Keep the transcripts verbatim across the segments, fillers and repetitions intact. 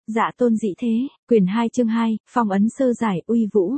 Dạ tôn dị thế, quyển hai chương hai, phong ấn sơ giải, uy vũ.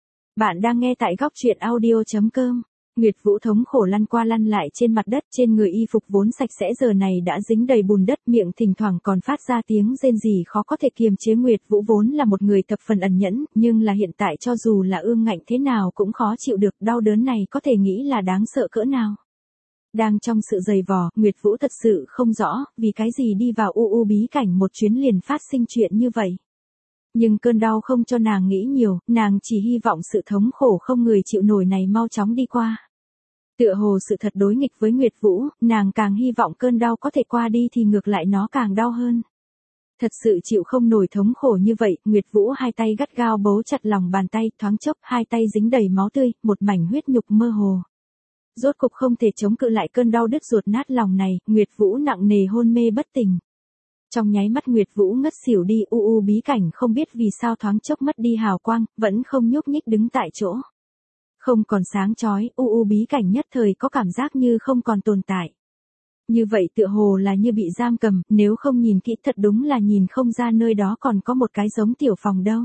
Bạn đang nghe tại góc truyện audio.com. Nguyệt Vũ thống khổ lăn qua lăn lại trên mặt đất, trên người y phục vốn sạch sẽ giờ này đã dính đầy bùn đất, miệng thỉnh thoảng còn phát ra tiếng rên rỉ khó có thể kiềm chế. Nguyệt Vũ vốn là một người thập phần ẩn nhẫn, nhưng là hiện tại cho dù là ương ngạnh thế nào cũng khó chịu được, đau đớn này có thể nghĩ là đáng sợ cỡ nào. Đang trong sự dày vò, Nguyệt Vũ thật sự không rõ, vì cái gì đi vào u u bí cảnh một chuyến liền phát sinh chuyện như vậy. Nhưng cơn đau không cho nàng nghĩ nhiều, nàng chỉ hy vọng sự thống khổ không người chịu nổi này mau chóng đi qua. Tựa hồ sự thật đối nghịch với Nguyệt Vũ, nàng càng hy vọng cơn đau có thể qua đi thì ngược lại nó càng đau hơn. Thật sự chịu không nổi thống khổ như vậy, Nguyệt Vũ hai tay gắt gao bấu chặt lòng bàn tay, thoáng chốc hai tay dính đầy máu tươi, một mảnh huyết nhục mơ hồ. Rốt cục không thể chống cự lại cơn đau đứt ruột nát lòng này, Nguyệt Vũ nặng nề hôn mê bất tỉnh. Trong nháy mắt Nguyệt Vũ ngất xỉu đi, u u bí cảnh không biết vì sao thoáng chốc mất đi hào quang, vẫn không nhúc nhích đứng tại chỗ. Không còn sáng chói, u u bí cảnh nhất thời có cảm giác như không còn tồn tại. Như vậy tựa hồ là như bị giam cầm, nếu không nhìn kỹ thật đúng là nhìn không ra nơi đó còn có một cái giống tiểu phòng đâu.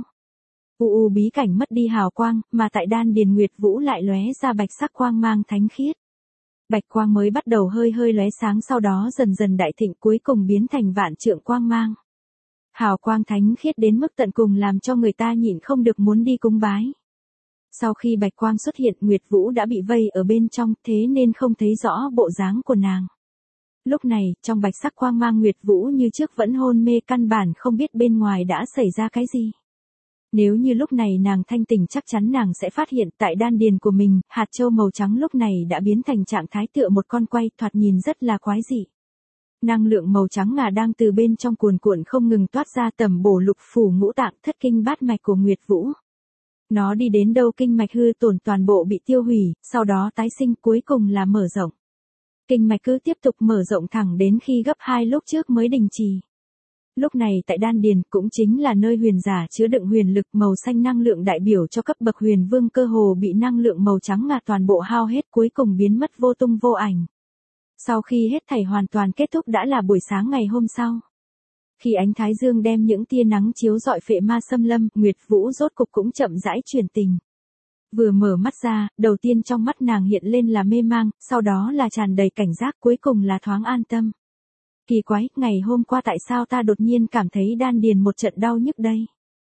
U u bí cảnh mất đi hào quang, mà tại đan điền Nguyệt Vũ lại lóe ra bạch sắc quang mang thánh khiết. Bạch quang mới bắt đầu hơi hơi lóe sáng, sau đó dần dần đại thịnh, cuối cùng biến thành vạn trượng quang mang. Hào quang thánh khiết đến mức tận cùng làm cho người ta nhịn không được muốn đi cúng bái. Sau khi bạch quang xuất hiện, Nguyệt Vũ đã bị vây ở bên trong, thế nên không thấy rõ bộ dáng của nàng. Lúc này, trong bạch sắc quang mang Nguyệt Vũ như trước vẫn hôn mê, căn bản không biết bên ngoài đã xảy ra cái gì. Nếu như lúc này nàng thanh tỉnh chắc chắn nàng sẽ phát hiện tại đan điền của mình, hạt châu màu trắng lúc này đã biến thành trạng thái tựa một con quay, thoạt nhìn rất là quái dị. Năng lượng màu trắng ngà đang từ bên trong cuồn cuộn không ngừng toát ra, tầm bổ lục phủ ngũ tạng thất kinh bát mạch của Nguyệt Vũ. Nó đi đến đâu kinh mạch hư tổn toàn bộ bị tiêu hủy, sau đó tái sinh, cuối cùng là mở rộng. Kinh mạch cứ tiếp tục mở rộng thẳng đến khi gấp hai lúc trước mới đình chỉ. Lúc này tại đan điền cũng chính là nơi huyền giả chứa đựng huyền lực, màu xanh năng lượng đại biểu cho cấp bậc huyền vương cơ hồ bị năng lượng màu trắng ngà toàn bộ hao hết, cuối cùng biến mất vô tung vô ảnh. Sau khi hết thảy hoàn toàn kết thúc đã là buổi sáng ngày hôm sau. Khi ánh thái dương đem những tia nắng chiếu rọi phệ ma xâm lâm, Nguyệt Vũ rốt cục cũng chậm rãi chuyển tình. Vừa mở mắt ra, đầu tiên trong mắt nàng hiện lên là mê mang, sau đó là tràn đầy cảnh giác, cuối cùng là thoáng an tâm. Kỳ quái, ngày hôm qua tại sao ta đột nhiên cảm thấy đan điền một trận đau nhức đây?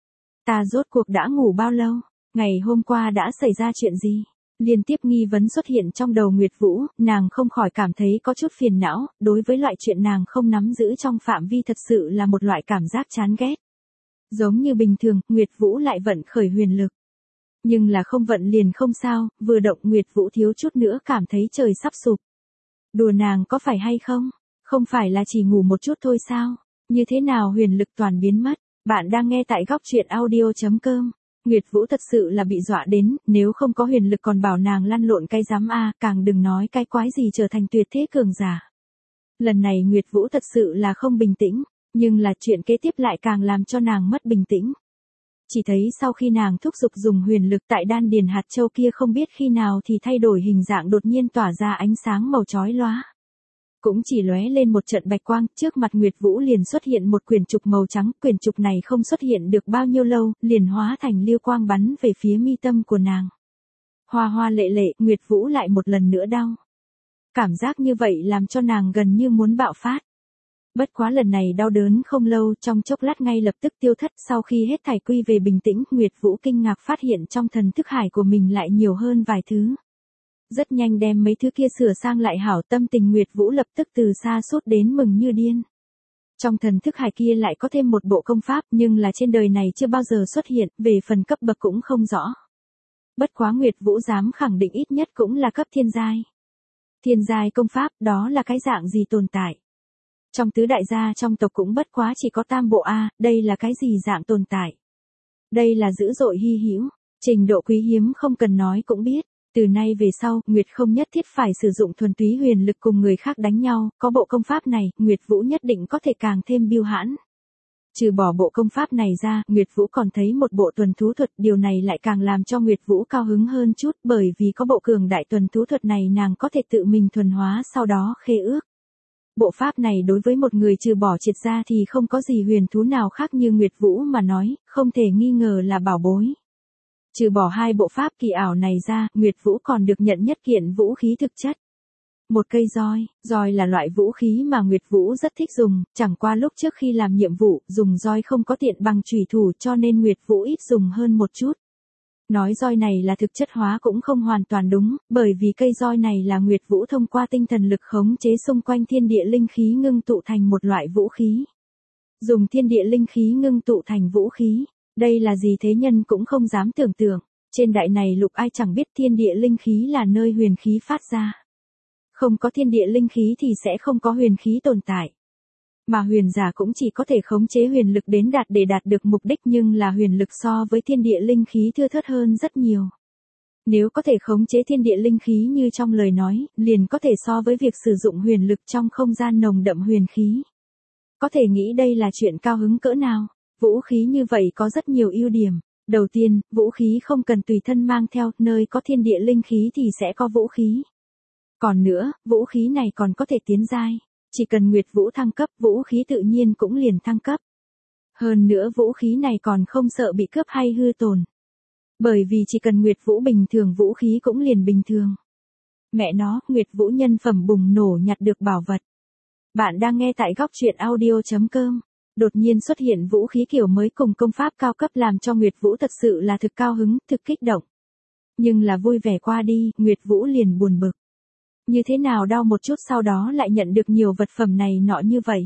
Ta rốt cuộc đã ngủ bao lâu? Ngày hôm qua đã xảy ra chuyện gì? Liên tiếp nghi vấn xuất hiện trong đầu Nguyệt Vũ, nàng không khỏi cảm thấy có chút phiền não, đối với loại chuyện nàng không nắm giữ trong phạm vi thật sự là một loại cảm giác chán ghét. Giống như bình thường, Nguyệt Vũ lại vận khởi huyền lực. Nhưng là không vận liền không sao, vừa động Nguyệt Vũ thiếu chút nữa cảm thấy trời sắp sụp. Đùa nàng có phải hay không? Không phải là chỉ ngủ một chút thôi sao? Như thế nào huyền lực toàn biến mất? Bạn đang nghe tại góc truyện audio.com. Nguyệt Vũ thật sự là bị dọa đến, nếu không có huyền lực còn bảo nàng lăn lộn cái giám a, càng đừng nói cái quái gì trở thành tuyệt thế cường giả. Lần này Nguyệt Vũ thật sự là không bình tĩnh, nhưng là chuyện kế tiếp lại càng làm cho nàng mất bình tĩnh. Chỉ thấy sau khi nàng thúc giục dùng huyền lực tại đan điền hạt châu kia không biết khi nào thì thay đổi hình dạng, đột nhiên tỏa ra ánh sáng màu chói lóa. Cũng chỉ lóe lên một trận bạch quang, trước mặt Nguyệt Vũ liền xuất hiện một quyển trục màu trắng, quyển trục này không xuất hiện được bao nhiêu lâu, liền hóa thành lưu quang bắn về phía mi tâm của nàng. Hoa hoa lệ lệ, Nguyệt Vũ lại một lần nữa đau. Cảm giác như vậy làm cho nàng gần như muốn bạo phát. Bất quá lần này đau đớn không lâu, trong chốc lát ngay lập tức tiêu thất, sau khi hết thảy quy về bình tĩnh, Nguyệt Vũ kinh ngạc phát hiện trong thần thức hải của mình lại nhiều hơn vài thứ. Rất nhanh đem mấy thứ kia sửa sang lại hảo, tâm tình Nguyệt Vũ lập tức từ xa sút đến mừng như điên. Trong thần thức hải kia lại có thêm một bộ công pháp, nhưng là trên đời này chưa bao giờ xuất hiện, về phần cấp bậc cũng không rõ. Bất quá Nguyệt Vũ dám khẳng định ít nhất cũng là cấp thiên giai. Thiên giai công pháp, đó là cái dạng gì tồn tại? Trong tứ đại gia trong tộc cũng bất quá chỉ có tam bộ a, đây là cái gì dạng tồn tại? Đây là dữ dội hy hữu, trình độ quý hiếm không cần nói cũng biết. Từ nay về sau, Nguyệt không nhất thiết phải sử dụng thuần túy huyền lực cùng người khác đánh nhau, có bộ công pháp này, Nguyệt Vũ nhất định có thể càng thêm biêu hãn. Trừ bỏ bộ công pháp này ra, Nguyệt Vũ còn thấy một bộ tuần thú thuật, điều này lại càng làm cho Nguyệt Vũ cao hứng hơn chút, bởi vì có bộ cường đại tuần thú thuật này nàng có thể tự mình thuần hóa sau đó khế ước. Bộ pháp này đối với một người trừ bỏ triệt ra thì không có gì huyền thú nào khác như Nguyệt Vũ mà nói, không thể nghi ngờ là bảo bối. Trừ bỏ hai bộ pháp kỳ ảo này ra, Nguyệt Vũ còn được nhận nhất kiện vũ khí thực chất. Một cây roi, roi là loại vũ khí mà Nguyệt Vũ rất thích dùng, chẳng qua lúc trước khi làm nhiệm vụ, dùng roi không có tiện bằng chủy thủ cho nên Nguyệt Vũ ít dùng hơn một chút. Nói roi này là thực chất hóa cũng không hoàn toàn đúng, bởi vì cây roi này là Nguyệt Vũ thông qua tinh thần lực khống chế xung quanh thiên địa linh khí ngưng tụ thành một loại vũ khí. Dùng thiên địa linh khí ngưng tụ thành vũ khí, đây là gì thế nhân cũng không dám tưởng tượng, trên đại này lục ai chẳng biết thiên địa linh khí là nơi huyền khí phát ra. Không có thiên địa linh khí thì sẽ không có huyền khí tồn tại. Mà huyền giả cũng chỉ có thể khống chế huyền lực đến đạt để đạt được mục đích nhưng là huyền lực so với thiên địa linh khí thưa thớt hơn rất nhiều. Nếu có thể khống chế thiên địa linh khí như trong lời nói, liền có thể so với việc sử dụng huyền lực trong không gian nồng đậm huyền khí. Có thể nghĩ đây là chuyện cao hứng cỡ nào. Vũ khí như vậy có rất nhiều ưu điểm. Đầu tiên, vũ khí không cần tùy thân mang theo, nơi có thiên địa linh khí thì sẽ có vũ khí. Còn nữa, vũ khí này còn có thể tiến giai. Chỉ cần Nguyệt Vũ thăng cấp, vũ khí tự nhiên cũng liền thăng cấp. Hơn nữa vũ khí này còn không sợ bị cướp hay hư tổn. Bởi vì chỉ cần Nguyệt Vũ bình thường vũ khí cũng liền bình thường. Mẹ nó, Nguyệt Vũ nhân phẩm bùng nổ nhặt được bảo vật. Bạn đang nghe tại góc truyện audio chấm com. Đột nhiên xuất hiện vũ khí kiểu mới cùng công pháp cao cấp làm cho Nguyệt Vũ thật sự là thực cao hứng, thực kích động. Nhưng là vui vẻ qua đi, Nguyệt Vũ liền buồn bực. Như thế nào đau một chút sau đó lại nhận được nhiều vật phẩm này nọ như vậy.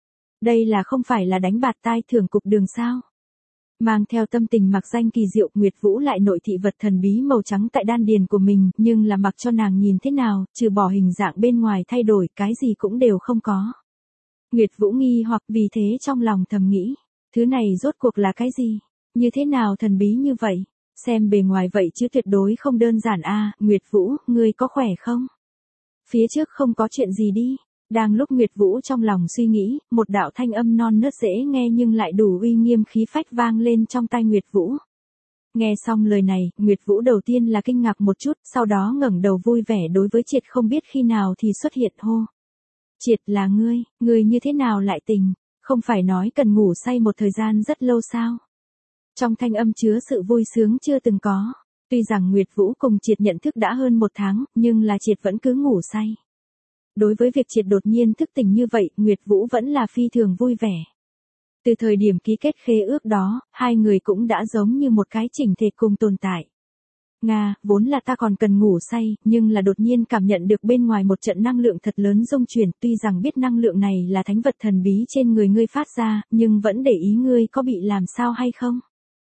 Đây là không phải là đánh bạt tai thưởng cục đường sao. Mang theo tâm tình mặc danh kỳ diệu, Nguyệt Vũ lại nội thị vật thần bí màu trắng tại đan điền của mình, nhưng là mặc cho nàng nhìn thế nào, trừ bỏ hình dạng bên ngoài thay đổi, cái gì cũng đều không có. Nguyệt Vũ nghi hoặc vì thế trong lòng thầm nghĩ, thứ này rốt cuộc là cái gì? Như thế nào thần bí như vậy? Xem bề ngoài vậy chứ tuyệt đối không đơn giản a. À, Nguyệt Vũ, ngươi có khỏe không? Phía trước không có chuyện gì đi. Đang lúc Nguyệt Vũ trong lòng suy nghĩ, một đạo thanh âm non nớt dễ nghe nhưng lại đủ uy nghiêm khí phách vang lên trong tai Nguyệt Vũ. Nghe xong lời này, Nguyệt Vũ đầu tiên là kinh ngạc một chút, sau đó ngẩng đầu vui vẻ đối với Triệt không biết khi nào thì xuất hiện hô. Triệt là ngươi, ngươi như thế nào lại tỉnh, không phải nói cần ngủ say một thời gian rất lâu sao? Trong thanh âm chứa sự vui sướng chưa từng có. Tuy rằng Nguyệt Vũ cùng Triệt nhận thức đã hơn một tháng, nhưng là Triệt vẫn cứ ngủ say. Đối với việc Triệt đột nhiên thức tỉnh như vậy, Nguyệt Vũ vẫn là phi thường vui vẻ. Từ thời điểm ký kết khế ước đó, hai người cũng đã giống như một cái chỉnh thể cùng tồn tại. Nga, vốn là ta còn cần ngủ say, nhưng là đột nhiên cảm nhận được bên ngoài một trận năng lượng thật lớn rung chuyển, tuy rằng biết năng lượng này là thánh vật thần bí trên người ngươi phát ra, nhưng vẫn để ý ngươi có bị làm sao hay không.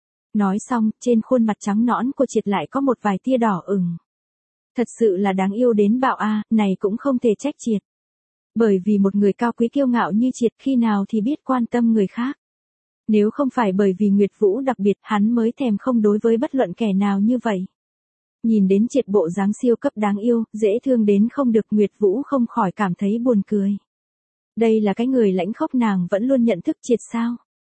Nói xong, trên khuôn mặt trắng nõn của Triệt lại có một vài tia đỏ ửng. Thật sự là đáng yêu đến bạo a, à, này cũng không thể trách Triệt. Bởi vì một người cao quý kiêu ngạo như Triệt khi nào thì biết quan tâm người khác. Nếu không phải bởi vì Nguyệt Vũ đặc biệt, hắn mới thèm không đối với bất luận kẻ nào như vậy. Nhìn đến Triệt bộ dáng siêu cấp đáng yêu, dễ thương đến không được, Nguyệt Vũ không khỏi cảm thấy buồn cười. Đây là cái người lãnh khốc nàng vẫn luôn nhận thức Triệt sao?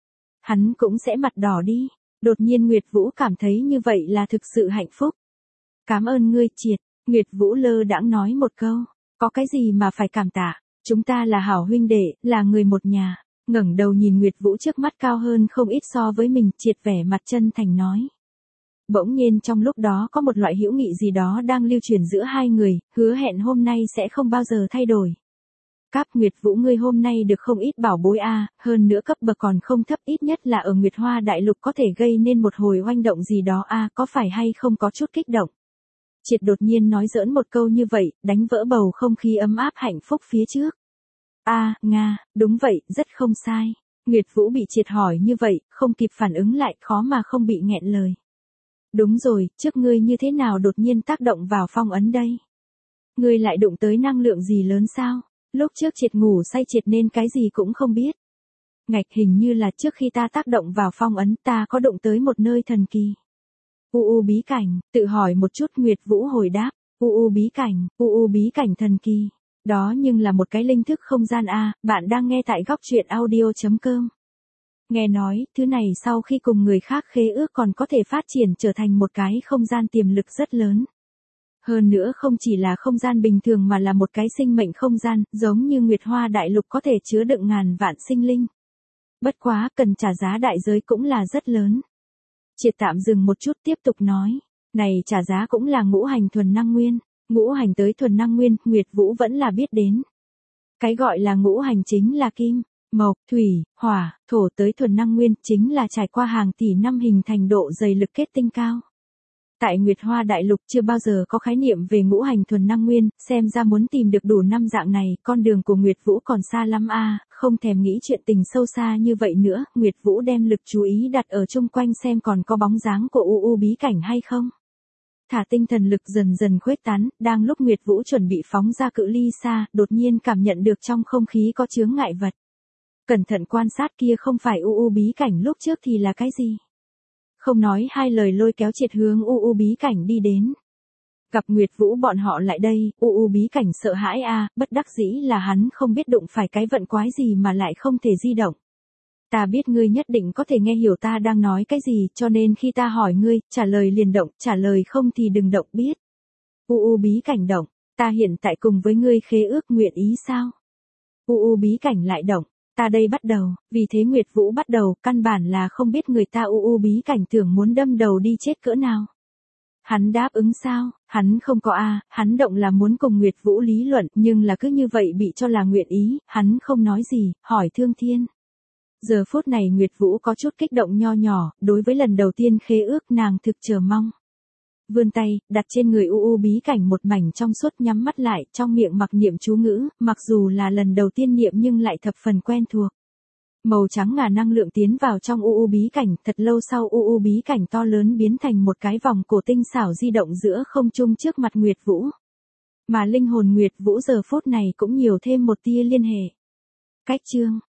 Hắn cũng sẽ mặt đỏ đi. Đột nhiên Nguyệt Vũ cảm thấy như vậy là thực sự hạnh phúc. Cảm ơn ngươi Triệt, Nguyệt Vũ lơ đãng nói một câu, có cái gì mà phải cảm tạ, chúng ta là hảo huynh đệ, là người một nhà. Ngẩng đầu nhìn Nguyệt Vũ trước mắt cao hơn không ít so với mình, Triệt vẻ mặt chân thành nói. Bỗng nhiên trong lúc đó có một loại hữu nghị gì đó đang lưu truyền giữa hai người, hứa hẹn hôm nay sẽ không bao giờ thay đổi. Cáp, Nguyệt Vũ ngươi hôm nay được không ít bảo bối a, à, hơn nữa cấp bậc còn không thấp, ít nhất là ở Nguyệt Hoa Đại Lục có thể gây nên một hồi oanh động gì đó a, à, có phải hay không có chút kích động. Triệt đột nhiên nói giỡn một câu như vậy, đánh vỡ bầu không khí ấm áp hạnh phúc phía trước. A, à, Nga, đúng vậy, rất không sai. Nguyệt Vũ bị Triệt hỏi như vậy, không kịp phản ứng lại, khó mà không bị nghẹn lời. Đúng rồi, trước ngươi như thế nào đột nhiên tác động vào phong ấn đây? Ngươi lại đụng tới năng lượng gì lớn sao? Lúc trước Triệt ngủ say Triệt nên cái gì cũng không biết. Ngạch, hình như là trước khi ta tác động vào phong ấn ta có đụng tới một nơi thần kỳ. U u bí cảnh, tự hỏi một chút, Nguyệt Vũ hồi đáp. U u bí cảnh, u u bí cảnh thần kỳ. Đó nhưng là một cái linh thức không gian a, bạn đang nghe tại góc truyện audio chấm com. Nghe nói, thứ này sau khi cùng người khác khế ước còn có thể phát triển trở thành một cái không gian tiềm lực rất lớn. Hơn nữa không chỉ là không gian bình thường mà là một cái sinh mệnh không gian, giống như Nguyệt Hoa Đại Lục có thể chứa đựng ngàn vạn sinh linh. Bất quá, cần trả giá đại giới cũng là rất lớn. Triệt tạm dừng một chút tiếp tục nói. Này trả giá cũng là ngũ hành thuần năng nguyên. Ngũ hành tới thuần năng nguyên, Nguyệt Vũ vẫn là biết đến. Cái gọi là ngũ hành chính là kim, mộc, thủy, hỏa, thổ tới thuần năng nguyên, chính là trải qua hàng tỷ năm hình thành độ dày lực kết tinh cao. Tại Nguyệt Hoa Đại Lục chưa bao giờ có khái niệm về ngũ hành thuần năng nguyên, xem ra muốn tìm được đủ năm dạng này, con đường của Nguyệt Vũ còn xa lắm a, không thèm nghĩ chuyện tình sâu xa như vậy nữa, Nguyệt Vũ đem lực chú ý đặt ở chung quanh xem còn có bóng dáng của u u bí cảnh hay không. Thả tinh thần lực dần dần khuếch tán, đang lúc Nguyệt Vũ chuẩn bị phóng ra cự ly xa, đột nhiên cảm nhận được trong không khí có chướng ngại vật. Cẩn thận quan sát kia không phải u u bí cảnh lúc trước thì là cái gì? Không nói hai lời lôi kéo Triệt hướng u u bí cảnh đi đến. Gặp Nguyệt Vũ bọn họ lại đây, u u bí cảnh sợ hãi a, bất đắc dĩ là hắn không biết đụng phải cái vận quái gì mà lại không thể di động. Ta biết ngươi nhất định có thể nghe hiểu ta đang nói cái gì, cho nên khi ta hỏi ngươi, trả lời liền động, trả lời không thì đừng động biết. U u bí cảnh động, ta hiện tại cùng với ngươi khế ước nguyện ý sao? U u bí cảnh lại động, ta đây bắt đầu, vì thế Nguyệt Vũ bắt đầu, căn bản là không biết người ta u u bí cảnh tưởng muốn đâm đầu đi chết cỡ nào. Hắn đáp ứng sao, hắn không có a, hắn động là muốn cùng Nguyệt Vũ lý luận, nhưng là cứ như vậy bị cho là nguyện ý, hắn không nói gì, hỏi Thương Thiên. Giờ phút này Nguyệt Vũ có chút kích động nho nhỏ, đối với lần đầu tiên khế ước nàng thực chờ mong. Vươn tay, đặt trên người u u bí cảnh một mảnh trong suốt nhắm mắt lại, trong miệng mặc niệm chú ngữ, mặc dù là lần đầu tiên niệm nhưng lại thập phần quen thuộc. Màu trắng ngà năng lượng tiến vào trong u u bí cảnh, thật lâu sau u u bí cảnh to lớn biến thành một cái vòng cổ tinh xảo di động giữa không trung trước mặt Nguyệt Vũ. Mà linh hồn Nguyệt Vũ giờ phút này cũng nhiều thêm một tia liên hệ. Cách chương